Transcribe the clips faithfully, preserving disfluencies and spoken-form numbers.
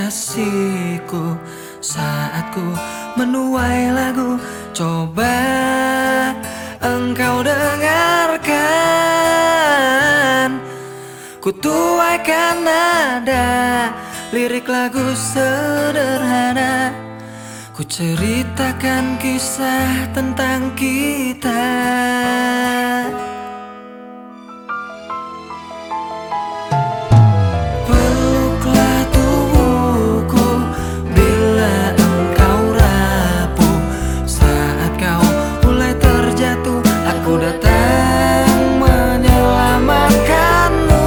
kasihku. Saat ku menuai lagu, coba engkau dengarkan. Ku tuaikan nada lirik lagu sederhana. Ku ceritakan kisah tentang kita. Peluklah tubuhku bila engkau rapuh. Saat kau mulai terjatuh, aku datang menyelamatkanmu.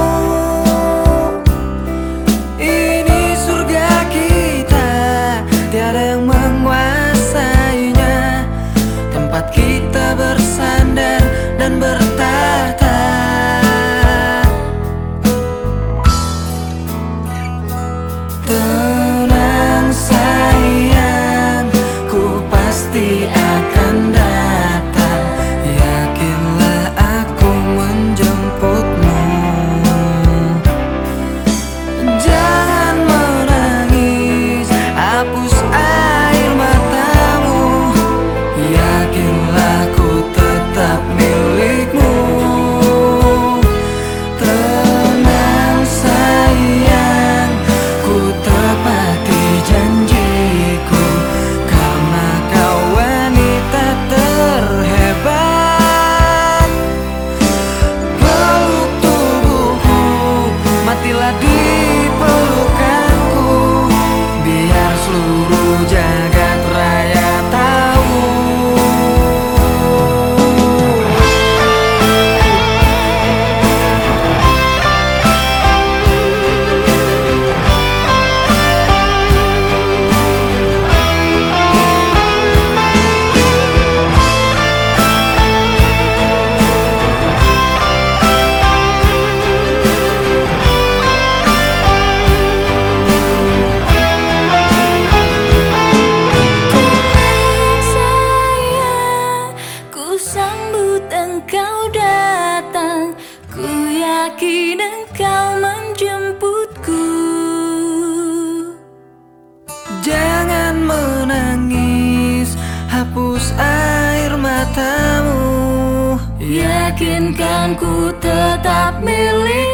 Ini surga kita, tiada yang menguasainya. Tempat kita bersandar dan bertahta. Tenang sayang, ku pasti akan datang. Yakinlah aku menjemputmu. Jangan menangis, hapus air matamu. Yakinlah ku tetap milikmu. Tenang sayang, ku tepati janjiku. Karena kau wanita terhebat. Peluk tubuhku, matilah di pelukanku. Biar seluruh jagat raya tahu. Ku sambut engkau datang, ku yakin engkau menjemputku. Jangan menangis, hapus air matamu. Yakinkan ku tetap milik